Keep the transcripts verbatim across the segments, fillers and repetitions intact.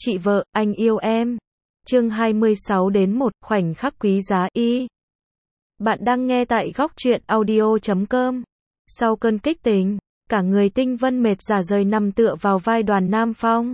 Chị vợ, anh yêu em. Chương hai mươi sáu đến một, khoảnh khắc quý giá y. Bạn đang nghe tại góc truyện audio chấm com. Sau cơn kích tình, cả người Tinh Vân mệt rã rời nằm tựa vào vai Đoàn Nam Phong.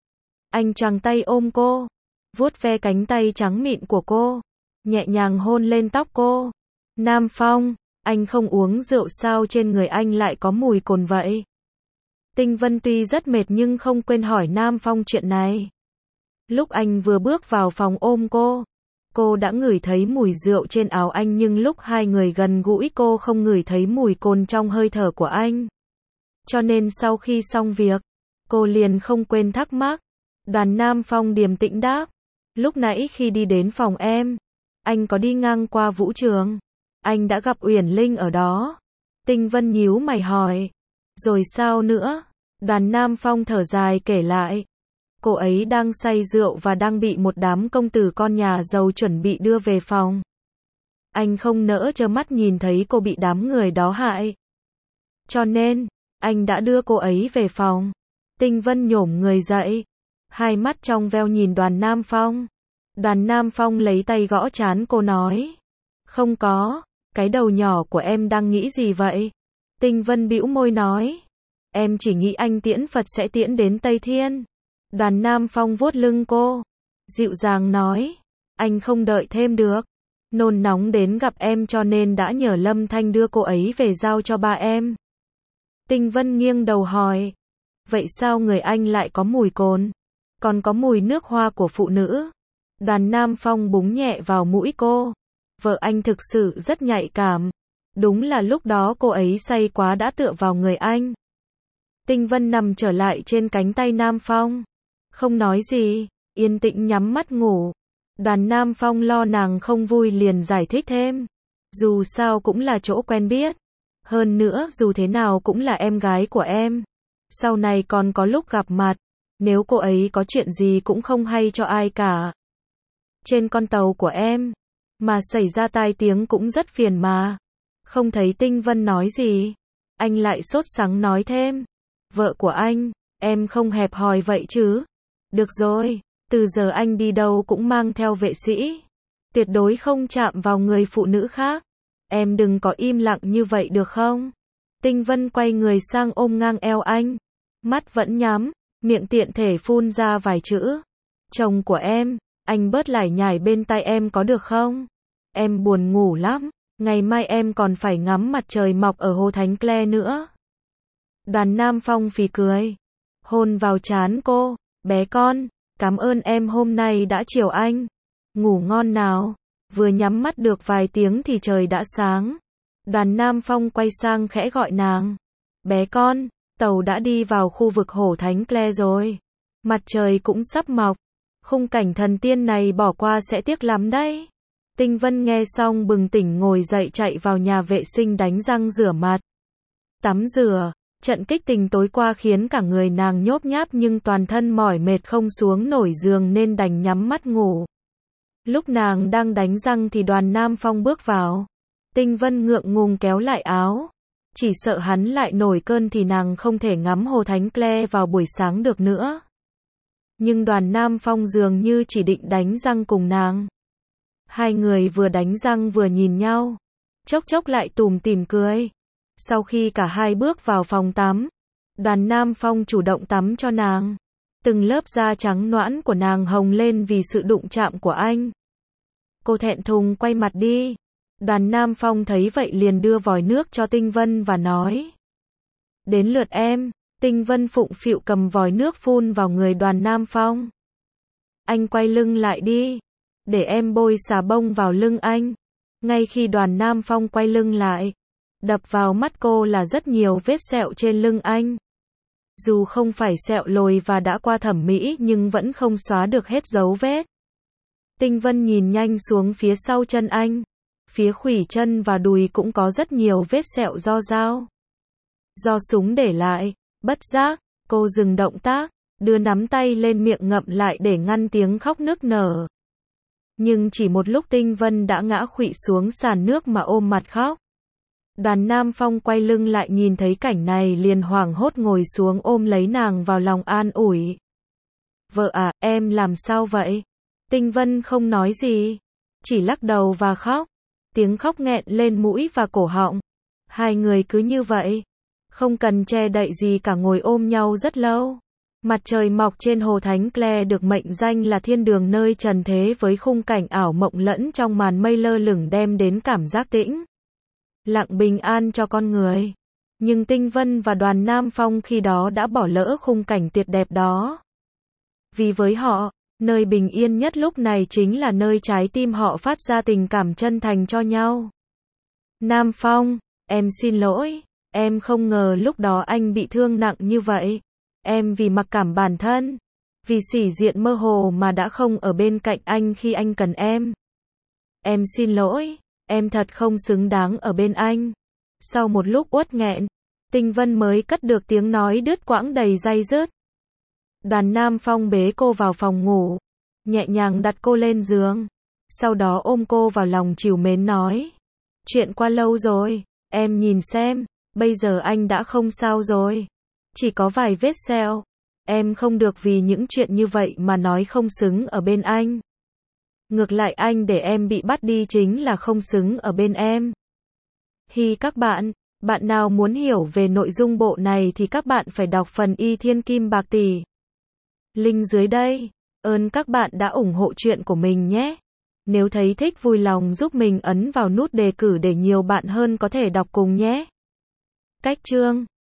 Anh choàng tay ôm cô, vuốt ve cánh tay trắng mịn của cô, nhẹ nhàng hôn lên tóc cô. Nam Phong, anh không uống rượu sao trên người anh lại có mùi cồn vậy? Tinh Vân tuy rất mệt nhưng không quên hỏi Nam Phong chuyện này. Lúc anh vừa bước vào phòng ôm cô, cô đã ngửi thấy mùi rượu trên áo anh nhưng lúc hai người gần gũi cô không ngửi thấy mùi cồn trong hơi thở của anh. Cho nên sau khi xong việc, cô liền không quên thắc mắc. Đoàn Nam Phong điềm tĩnh đáp, lúc nãy khi đi đến phòng em, anh có đi ngang qua vũ trường, anh đã gặp Uyển Linh ở đó. Tinh Vân nhíu mày hỏi, rồi sao nữa? Đoàn Nam Phong thở dài kể lại, cô ấy đang say rượu và đang bị một đám công tử con nhà giàu chuẩn bị đưa về phòng. Anh không nỡ trơ mắt nhìn thấy cô bị đám người đó hại. Cho nên, anh đã đưa cô ấy về phòng. Tinh Vân nhổm người dậy, hai mắt trong veo nhìn Đoàn Nam Phong. Đoàn Nam Phong lấy tay gõ trán cô nói, không có, cái đầu nhỏ của em đang nghĩ gì vậy? Tinh Vân bĩu môi nói, em chỉ nghĩ anh tiễn Phật sẽ tiễn đến Tây Thiên. Đoàn Nam Phong vuốt lưng cô, dịu dàng nói, anh không đợi thêm được, nôn nóng đến gặp em cho nên đã nhờ Lâm Thanh đưa cô ấy về giao cho ba em. Tinh Vân nghiêng đầu hỏi, vậy sao người anh lại có mùi cồn, còn có mùi nước hoa của phụ nữ? Đoàn Nam Phong búng nhẹ vào mũi cô, vợ anh thực sự rất nhạy cảm, đúng là lúc đó cô ấy say quá đã tựa vào người anh. Tinh Vân nằm trở lại trên cánh tay Nam Phong, không nói gì, yên tĩnh nhắm mắt ngủ. Đoàn Nam Phong lo nàng không vui liền giải thích thêm, dù sao cũng là chỗ quen biết, hơn nữa dù thế nào cũng là em gái của em, sau này còn có lúc gặp mặt, nếu cô ấy có chuyện gì cũng không hay cho ai cả. Trên con tàu của em, mà xảy ra tai tiếng cũng rất phiền mà. Không thấy Tinh Vân nói gì, anh lại sốt sắng nói thêm, vợ của anh, em không hẹp hòi vậy chứ? Được rồi, từ giờ anh đi đâu cũng mang theo vệ sĩ, tuyệt đối không chạm vào người phụ nữ khác. Em đừng có im lặng như vậy được không? Tinh Vân quay người sang ôm ngang eo anh, mắt vẫn nhắm, miệng tiện thể phun ra vài chữ. Chồng của em, anh bớt lải nhải bên tai em có được không? Em buồn ngủ lắm, ngày mai em còn phải ngắm mặt trời mọc ở Hồ Thánh Clay nữa. Đoàn Nam Phong phì cười, hôn vào trán cô, bé con, cảm ơn em hôm nay đã chiều anh. Ngủ ngon nào. Vừa nhắm mắt được vài tiếng thì trời đã sáng. Đoàn Nam Phong quay sang khẽ gọi nàng, bé con, tàu đã đi vào khu vực Hồ Thánh Clay rồi. Mặt trời cũng sắp mọc, khung cảnh thần tiên này bỏ qua sẽ tiếc lắm đấy. Tinh Vân nghe xong bừng tỉnh ngồi dậy chạy vào nhà vệ sinh đánh răng rửa mặt, tắm rửa. Trận kích tình tối qua khiến cả người nàng nhốp nháp nhưng toàn thân mỏi mệt không xuống nổi giường nên đành nhắm mắt ngủ. Lúc nàng đang đánh răng thì Đoàn Nam Phong bước vào. Tinh Vân ngượng ngùng kéo lại áo, chỉ sợ hắn lại nổi cơn thì nàng không thể ngắm Hồ Thánh Clay vào buổi sáng được nữa. Nhưng Đoàn Nam Phong dường như chỉ định đánh răng cùng nàng. Hai người vừa đánh răng vừa nhìn nhau, chốc chốc lại tủm tỉm cười. Sau khi cả hai bước vào phòng tắm, Đoàn Nam Phong chủ động tắm cho nàng. Từng lớp da trắng nõn của nàng hồng lên vì sự đụng chạm của anh. Cô thẹn thùng quay mặt đi. Đoàn Nam Phong thấy vậy liền đưa vòi nước cho Tinh Vân và nói, đến lượt em. Tinh Vân phụng phịu cầm vòi nước phun vào người Đoàn Nam Phong. Anh quay lưng lại đi, để em bôi xà bông vào lưng anh. Ngay khi Đoàn Nam Phong quay lưng lại, đập vào mắt cô là rất nhiều vết sẹo trên lưng anh. Dù không phải sẹo lồi và đã qua thẩm mỹ nhưng vẫn không xóa được hết dấu vết. Tinh Vân nhìn nhanh xuống phía sau chân anh, phía khuỷu chân và đùi cũng có rất nhiều vết sẹo do dao, do súng để lại. Bất giác, cô dừng động tác, đưa nắm tay lên miệng ngậm lại để ngăn tiếng khóc nức nở. Nhưng chỉ một lúc Tinh Vân đã ngã khuỵu xuống sàn nước mà ôm mặt khóc. Đoàn Nam Phong quay lưng lại nhìn thấy cảnh này liền hoảng hốt ngồi xuống ôm lấy nàng vào lòng an ủi. Vợ à, em làm sao vậy? Tinh Vân không nói gì, chỉ lắc đầu và khóc. Tiếng khóc nghẹn lên mũi và cổ họng. Hai người cứ như vậy, không cần che đậy gì cả, ngồi ôm nhau rất lâu. Mặt trời mọc trên hồ Thánh Claire được mệnh danh là thiên đường nơi trần thế, với khung cảnh ảo mộng lẫn trong màn mây lơ lửng đem đến cảm giác tĩnh lặng bình an cho con người. Nhưng Tinh Vân và Đoàn Nam Phong khi đó đã bỏ lỡ khung cảnh tuyệt đẹp đó. Vì với họ, nơi bình yên nhất lúc này chính là nơi trái tim họ phát ra tình cảm chân thành cho nhau. Nam Phong, em xin lỗi, em không ngờ lúc đó anh bị thương nặng như vậy. Em vì mặc cảm bản thân, vì sĩ diện mơ hồ mà đã không ở bên cạnh anh khi anh cần em. Em xin lỗi, em thật không xứng đáng ở bên anh. Sau một lúc uất nghẹn, Tinh Vân mới cất được tiếng nói đứt quãng đầy day dứt. Đoàn Nam Phong bế cô vào phòng ngủ, nhẹ nhàng đặt cô lên giường, sau đó ôm cô vào lòng trìu mến nói: chuyện qua lâu rồi, em nhìn xem, bây giờ anh đã không sao rồi. Chỉ có vài vết sẹo. Em không được vì những chuyện như vậy mà nói không xứng ở bên anh. Ngược lại, anh để em bị bắt đi chính là không xứng ở bên em. Hi các bạn, bạn nào muốn hiểu về nội dung bộ này thì các bạn phải đọc phần Y Thiên Kim Bạc Tỷ. Link dưới đây. Ơn các bạn đã ủng hộ chuyện của mình nhé. Nếu thấy thích vui lòng giúp mình ấn vào nút đề cử để nhiều bạn hơn có thể đọc cùng nhé. Cách chương